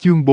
Chương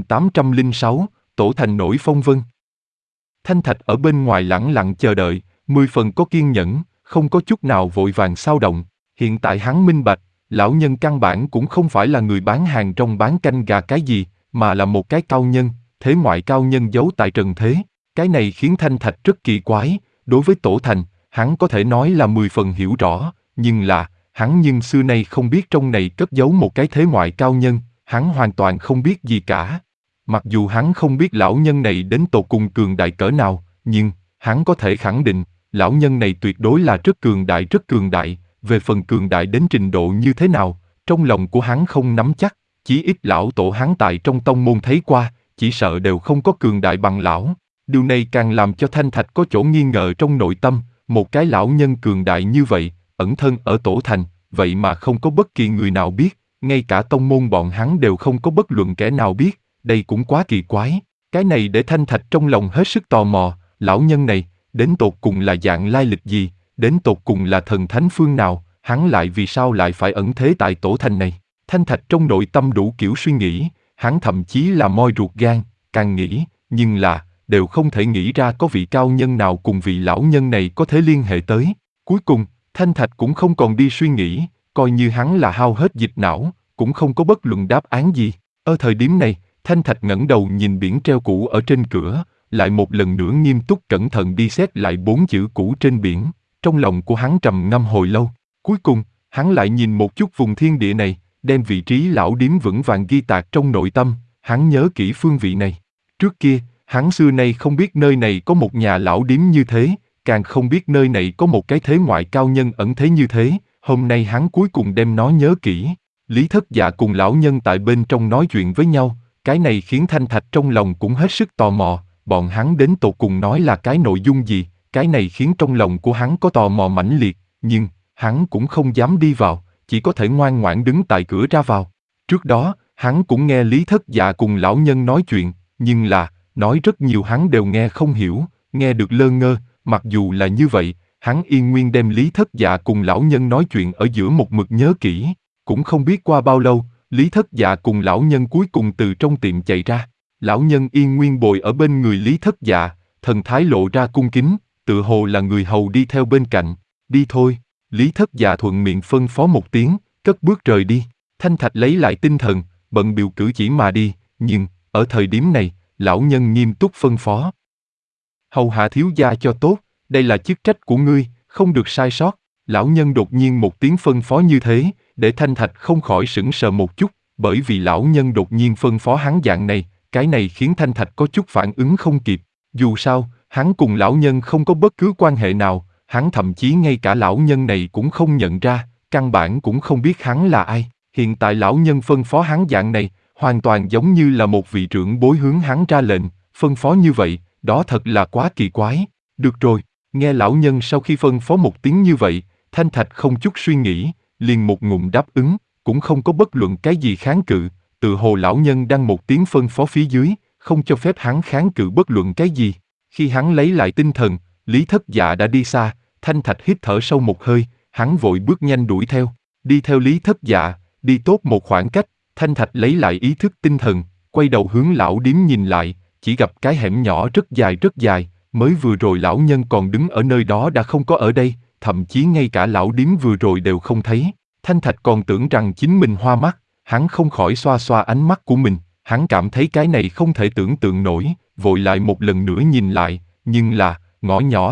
4806, Tổ Thành nổi phong vân. Thanh Thạch ở bên ngoài lẳng lặng chờ đợi, 10 phần có kiên nhẫn, không có chút nào vội vàng xao động. Hiện tại hắn minh bạch, lão nhân căn bản cũng không phải là người bán hàng rong bán canh gà cái gì, mà là một cái cao nhân, thế ngoại cao nhân giấu tại trần thế. Cái này khiến Thanh Thạch rất kỳ quái, đối với Tổ Thành, hắn có thể nói là 10 phần hiểu rõ, nhưng hắn xưa nay không biết trong này cất giấu một cái thế ngoại cao nhân, hắn hoàn toàn không biết gì cả. Mặc dù hắn không biết lão nhân này đến tột cùng cường đại cỡ nào, nhưng hắn có thể khẳng định, lão nhân này tuyệt đối là rất cường đại, về phần cường đại đến trình độ như thế nào, trong lòng của hắn không nắm chắc, chí ít lão tổ hắn tại trong tông môn thấy qua, chỉ sợ đều không có cường đại bằng lão. Điều này càng làm cho Thanh Thạch có chỗ nghi ngờ trong nội tâm, một cái lão nhân cường đại như vậy, ẩn thân ở Tổ Thành, vậy mà không có bất kỳ người nào biết, ngay cả tông môn bọn hắn đều không có bất luận kẻ nào biết, đây cũng quá kỳ quái. Cái này để Thanh Thạch trong lòng hết sức tò mò, lão nhân này, đến tột cùng là dạng lai lịch gì, đến tột cùng là thần thánh phương nào, hắn lại vì sao lại phải ẩn thế tại Tổ Thành này. Thanh Thạch trong nội tâm đủ kiểu suy nghĩ, hắn thậm chí là moi ruột gan, càng nghĩ, nhưng đều không thể nghĩ ra có vị cao nhân nào cùng vị lão nhân này có thể liên hệ tới. Cuối cùng, Thanh Thạch cũng không còn đi suy nghĩ, coi như hắn là hao hết dịch não, cũng không có bất luận đáp án gì. Ở thời điểm này, Thanh Thạch ngẩng đầu nhìn biển treo cũ ở trên cửa, lại một lần nữa nghiêm túc cẩn thận đi xét lại 4 chữ cũ trên biển. Trong lòng của hắn trầm ngâm hồi lâu, cuối cùng, hắn lại nhìn một chút vùng thiên địa này, đem vị trí lão điếm vững vàng ghi tạc trong nội tâm, hắn nhớ kỹ phương vị này. Trước kia, hắn xưa nay không biết nơi này có một nhà lão điếm như thế, càng không biết nơi này có một cái thế ngoại cao nhân ẩn thế như thế, hôm nay hắn cuối cùng đem nó nhớ kỹ. Lý Thất Dạ cùng lão nhân tại bên trong nói chuyện với nhau, cái này khiến Thanh Thạch trong lòng cũng hết sức tò mò, bọn hắn đến tột cùng nói là cái nội dung gì, cái này khiến trong lòng của hắn có tò mò mãnh liệt, nhưng hắn cũng không dám đi vào, chỉ có thể ngoan ngoãn đứng tại cửa ra vào. Trước đó, hắn cũng nghe Lý Thất Dạ cùng lão nhân nói chuyện, nhưng nói rất nhiều hắn đều nghe không hiểu, nghe được lơ ngơ, mặc dù là như vậy, hắn yên nguyên đem Lý Thất Dạ cùng lão nhân nói chuyện ở giữa một mực nhớ kỹ. Cũng không biết qua bao lâu, Lý Thất Dạ cùng lão nhân cuối cùng từ trong tiệm chạy ra. Lão nhân yên nguyên bồi ở bên người Lý Thất Dạ, thần thái lộ ra cung kính, tựa hồ là người hầu đi theo bên cạnh. Đi thôi, Lý Thất Dạ thuận miệng phân phó một tiếng, cất bước rời đi. Thanh Thạch lấy lại tinh thần, bận bịu cử chỉ mà đi, nhưng, ở thời điểm này, lão nhân nghiêm túc phân phó. Hầu hạ thiếu gia cho tốt, đây là chức trách của ngươi, không được sai sót. Lão nhân đột nhiên một tiếng phân phó như thế, để Thanh Thạch không khỏi sững sờ một chút, bởi vì lão nhân đột nhiên phân phó hắn dạng này, cái này khiến Thanh Thạch có chút phản ứng không kịp. Dù sao, hắn cùng lão nhân không có bất cứ quan hệ nào, hắn thậm chí ngay cả lão nhân này cũng không nhận ra, căn bản cũng không biết hắn là ai. Hiện tại lão nhân phân phó hắn dạng này, hoàn toàn giống như là một vị trưởng bối hướng hắn ra lệnh, phân phó như vậy, đó thật là quá kỳ quái. Được rồi, nghe lão nhân sau khi phân phó một tiếng như vậy, Thanh Thạch không chút suy nghĩ, liền một ngụm đáp ứng, cũng không có bất luận cái gì kháng cự, tự hồ lão nhân đang một tiếng phân phó phía dưới, không cho phép hắn kháng cự bất luận cái gì. Khi hắn lấy lại tinh thần, Lý Thất Dạ đã đi xa, Thanh Thạch hít thở sâu một hơi, hắn vội bước nhanh đuổi theo, đi theo Lý Thất Dạ, đi tốt một khoảng cách, Thanh Thạch lấy lại ý thức tinh thần, quay đầu hướng lão điếm nhìn lại, chỉ gặp cái hẻm nhỏ rất dài, mới vừa rồi lão nhân còn đứng ở nơi đó đã không có ở đây, thậm chí ngay cả lão điếm vừa rồi đều không thấy. Thanh Thạch còn tưởng rằng chính mình hoa mắt, hắn không khỏi xoa xoa ánh mắt của mình, hắn cảm thấy cái này không thể tưởng tượng nổi, vội lại một lần nữa nhìn lại, nhưng ngõ nhỏ,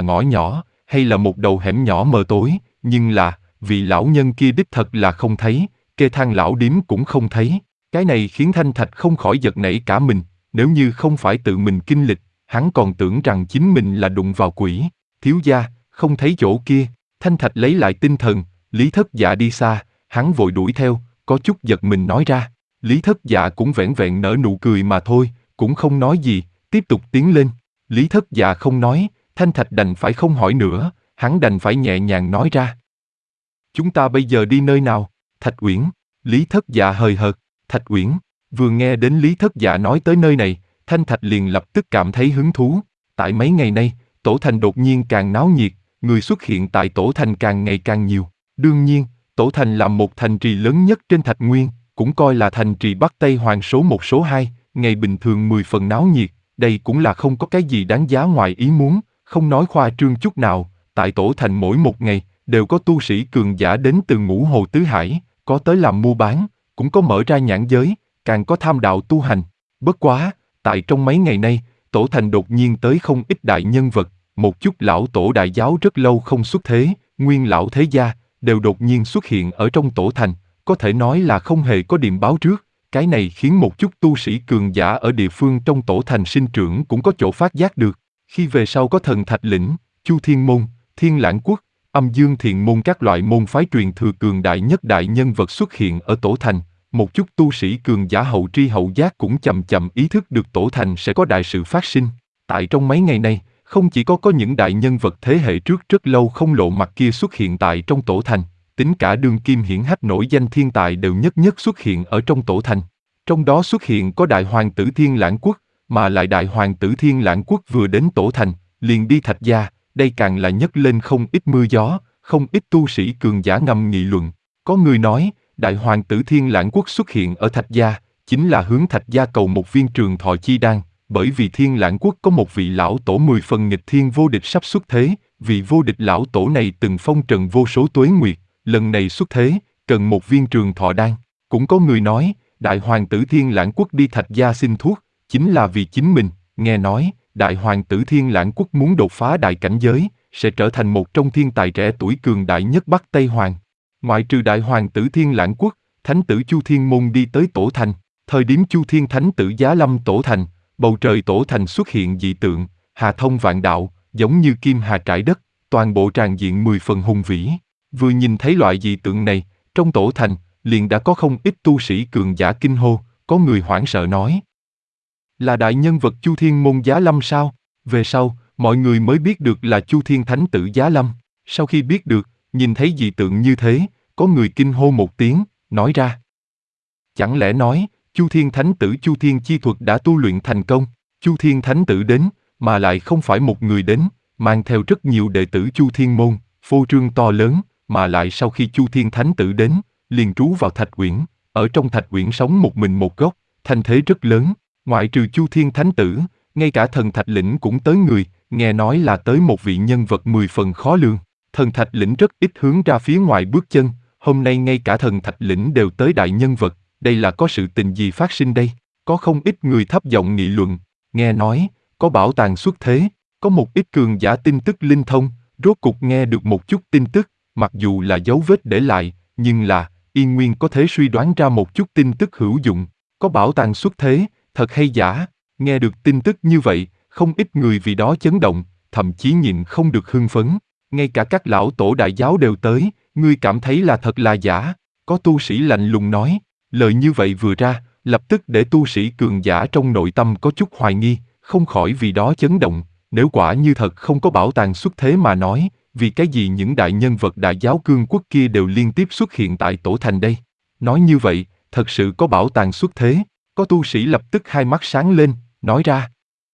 hay là một đầu hẻm nhỏ mờ tối, nhưng vì lão nhân kia đích thật là không thấy, kê thang lão điếm cũng không thấy. Cái này khiến Thanh Thạch không khỏi giật nảy cả mình, nếu như không phải tự mình kinh lịch, hắn còn tưởng rằng chính mình là đụng vào quỷ. Thiếu gia, không thấy chỗ kia. Thanh Thạch lấy lại tinh thần, Lý Thất Dạ đi xa, hắn vội đuổi theo, có chút giật mình nói ra. Lý Thất Dạ cũng vẻn vẹn nở nụ cười mà thôi, cũng không nói gì, tiếp tục tiến lên. Lý Thất Dạ không nói, Thanh Thạch đành phải không hỏi nữa, hắn đành phải nhẹ nhàng nói ra. Chúng ta bây giờ đi nơi nào? Thạch Uyển. Lý Thất Dạ hời hợt. Thạch Uyển. Vừa nghe đến Lý Thất Dạ nói tới nơi này, Thanh Thạch liền lập tức cảm thấy hứng thú. Tại mấy ngày nay, Tổ Thành đột nhiên càng náo nhiệt, người xuất hiện tại Tổ Thành càng ngày càng nhiều. Đương nhiên, Tổ Thành là một thành trì lớn nhất trên Thạch Nguyên, cũng coi là thành trì Bắc Tây Hoàng số 1 số 2, ngày bình thường 10 phần náo nhiệt, đây cũng là không có cái gì đáng giá ngoài ý muốn, không nói khoa trương chút nào, tại Tổ Thành mỗi một ngày, đều có tu sĩ cường giả đến từ ngũ hồ tứ hải, có tới làm mua bán, cũng có mở ra nhãn giới, càng có tham đạo tu hành. Bất quá, tại trong mấy ngày nay, Tổ Thành đột nhiên tới không ít đại nhân vật, một chút lão tổ đại giáo rất lâu không xuất thế, nguyên lão thế gia, đều đột nhiên xuất hiện ở trong Tổ Thành, có thể nói là không hề có điềm báo trước, cái này khiến một chút tu sĩ cường giả ở địa phương trong Tổ Thành sinh trưởng cũng có chỗ phát giác được. Khi về sau có Thần Thạch Lĩnh, Chu Thiên Môn, Thiên Lãng Quốc, Âm Dương Thiền Môn các loại môn phái truyền thừa cường đại nhất đại nhân vật xuất hiện ở Tổ Thành, một chút tu sĩ cường giả hậu tri hậu giác cũng chậm chậm ý thức được Tổ Thành sẽ có đại sự phát sinh. Tại trong mấy ngày này, không chỉ có những đại nhân vật thế hệ trước rất lâu không lộ mặt kia xuất hiện tại trong Tổ Thành, tính cả đương kim hiển hách nổi danh thiên tài đều nhất nhất xuất hiện ở trong Tổ Thành. Trong đó xuất hiện có đại hoàng tử Thiên Lãng Quốc, mà lại đại hoàng tử Thiên Lãng Quốc vừa đến Tổ Thành, liền đi Thạch Gia, đây càng là nhấc lên không ít mưa gió, không ít tu sĩ cường giả ngầm nghị luận. Có người nói, đại hoàng tử Thiên Lãng Quốc xuất hiện ở Thạch Gia, chính là hướng Thạch Gia cầu một viên trường thọ chi đan, bởi vì Thiên Lãng Quốc có một vị lão tổ 10 phần nghịch thiên vô địch sắp xuất thế, vị vô địch lão tổ này từng phong trần vô số tuế nguyệt, lần này xuất thế, cần một viên trường thọ đan. Cũng có người nói, đại hoàng tử Thiên Lãng Quốc đi Thạch Gia xin thuốc, chính là vì chính mình, nghe nói, đại hoàng tử Thiên Lãng Quốc muốn đột phá đại cảnh giới, sẽ trở thành một trong thiên tài trẻ tuổi cường đại nhất Bắc Tây Hoàng. Ngoại trừ đại hoàng tử Thiên Lãng Quốc, thánh tử Chu Thiên Môn đi tới Tổ Thành, thời điểm Chu Thiên thánh tử giá lâm Tổ Thành, bầu trời Tổ Thành xuất hiện dị tượng, hà thông vạn đạo, giống như kim hà trải đất, toàn bộ tràng diện 10 phần hùng vĩ. Vừa nhìn thấy loại dị tượng này, trong Tổ Thành, liền đã có không ít tu sĩ cường giả kinh hô, có người hoảng sợ nói. Là đại nhân vật Chu Thiên Môn giá lâm sao? Về sau, mọi người mới biết được là Chu Thiên Thánh Tử giá lâm. Sau khi biết được, nhìn thấy dị tượng như thế, có người kinh hô một tiếng, nói ra. Chẳng lẽ nói, Chu Thiên Thánh Tử Chu Thiên chi thuật đã tu luyện thành công, Chu Thiên Thánh Tử đến, mà lại không phải một người đến, mang theo rất nhiều đệ tử Chu Thiên Môn, phô trương to lớn, mà lại sau khi Chu Thiên Thánh Tử đến, liền trú vào Thạch Uyển, ở trong Thạch Uyển sống một mình một góc, thanh thế rất lớn, ngoại trừ Chu Thiên Thánh Tử, ngay cả Thần Thạch Lĩnh cũng tới người, nghe nói là tới một vị nhân vật 10 phần khó lường. Thần Thạch Lĩnh rất ít hướng ra phía ngoài bước chân, hôm nay ngay cả Thần Thạch Lĩnh đều tới đại nhân vật, đây là có sự tình gì phát sinh đây? Có không ít người thấp giọng nghị luận, nghe nói, có bảo tàng xuất thế, có một ít cường giả tin tức linh thông, rốt cục nghe được một chút tin tức, mặc dù là dấu vết để lại, nhưng là, Yên Nguyên có thể suy đoán ra một chút tin tức hữu dụng, có bảo tàng xuất thế, thật hay giả, nghe được tin tức như vậy, không ít người vì đó chấn động, thậm chí nhịn không được hưng phấn, ngay cả các lão tổ đại giáo đều tới, ngươi cảm thấy là thật là giả, có tu sĩ lạnh lùng nói, lời như vậy vừa ra, lập tức để tu sĩ cường giả trong nội tâm có chút hoài nghi, không khỏi vì đó chấn động, nếu quả như thật không có bảo tàng xuất thế mà nói, vì cái gì những đại nhân vật đại giáo cương quốc kia đều liên tiếp xuất hiện tại Tổ Thành đây? Nói như vậy, thật sự có bảo tàng xuất thế, có tu sĩ lập tức hai mắt sáng lên, nói ra.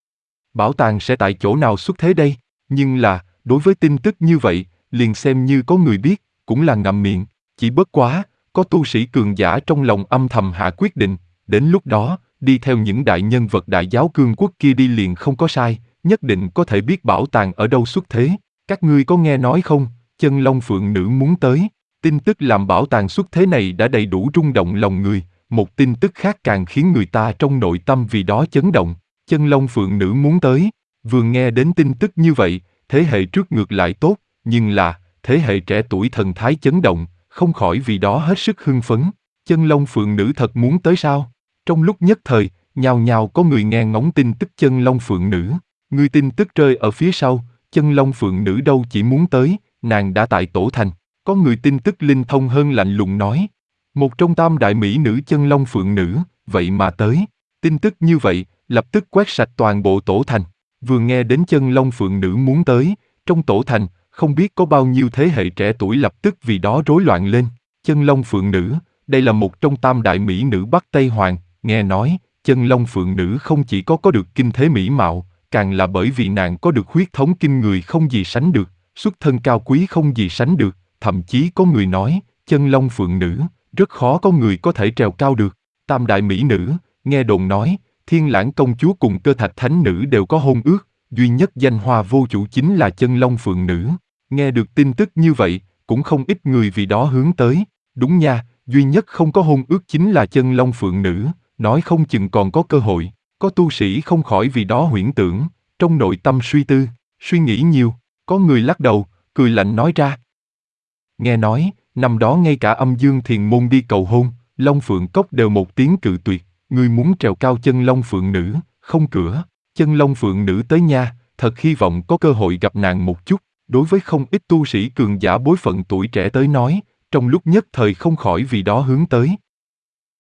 Bảo tàng sẽ tại chỗ nào xuất thế đây? Nhưng là, đối với tin tức như vậy, liền xem như có người biết, cũng là ngậm miệng, chỉ bất quá, có tu sĩ cường giả trong lòng âm thầm hạ quyết định, đến lúc đó, đi theo những đại nhân vật đại giáo cương quốc kia đi liền không có sai, nhất định có thể biết bảo tàng ở đâu xuất thế. Các ngươi có nghe nói không, Chân Long Phượng Nữ muốn tới, tin tức làm bảo tàng xuất thế này đã đầy đủ rung động lòng người, một tin tức khác càng khiến người ta trong nội tâm vì đó chấn động, Chân Long Phượng Nữ muốn tới, vừa nghe đến tin tức như vậy, thế hệ trước ngược lại tốt, nhưng là, thế hệ trẻ tuổi thần thái chấn động, không khỏi vì đó hết sức hưng phấn, Chân Long Phượng Nữ thật muốn tới sao? Trong lúc nhất thời, nhào nhào có người nghe ngóng tin tức Chân Long Phượng Nữ, người tin tức rơi ở phía sau, Chân Long Phượng Nữ đâu chỉ muốn tới, nàng đã tại Tổ Thành, có người tin tức linh thông hơn lạnh lùng nói, một trong tam đại mỹ nữ Chân Long Phượng Nữ, vậy mà tới, tin tức như vậy, lập tức quét sạch toàn bộ Tổ Thành, vừa nghe đến Chân Long Phượng Nữ muốn tới, trong Tổ Thành, không biết có bao nhiêu thế hệ trẻ tuổi lập tức vì đó rối loạn lên, Chân Long Phượng Nữ, đây là một trong tam đại mỹ nữ Bắc Tây Hoàng, nghe nói, Chân Long Phượng Nữ không chỉ có được kinh thế mỹ mạo, càng là bởi vì nàng có được huyết thống kinh người không gì sánh được, xuất thân cao quý không gì sánh được, thậm chí có người nói, Chân Long Phượng Nữ, rất khó có người có thể trèo cao được. Tam đại mỹ nữ, nghe đồn nói, Thiên Lãng công chúa cùng Cơ Thạch thánh nữ đều có hôn ước, duy nhất danh hoa vô chủ chính là Chân Long phượng nữ. Nghe được tin tức như vậy, cũng không ít người vì đó hướng tới. Đúng nha, duy nhất không có hôn ước chính là Chân Long phượng nữ, nói không chừng còn có cơ hội. Có tu sĩ không khỏi vì đó huyễn tưởng, trong nội tâm suy tư, suy nghĩ nhiều. Có người lắc đầu, cười lạnh nói ra. Nghe nói, năm đó ngay cả Âm Dương Thiền Môn đi cầu hôn, Long Phượng Cốc đều một tiếng cự tuyệt. Ngươi muốn trèo cao Chân Long phượng nữ, không cửa. Chân Long phượng nữ tới nha, thật hy vọng có cơ hội gặp nàng một chút. Đối với không ít tu sĩ cường giả bối phận tuổi trẻ tới nói, trong lúc nhất thời không khỏi vì đó hướng tới.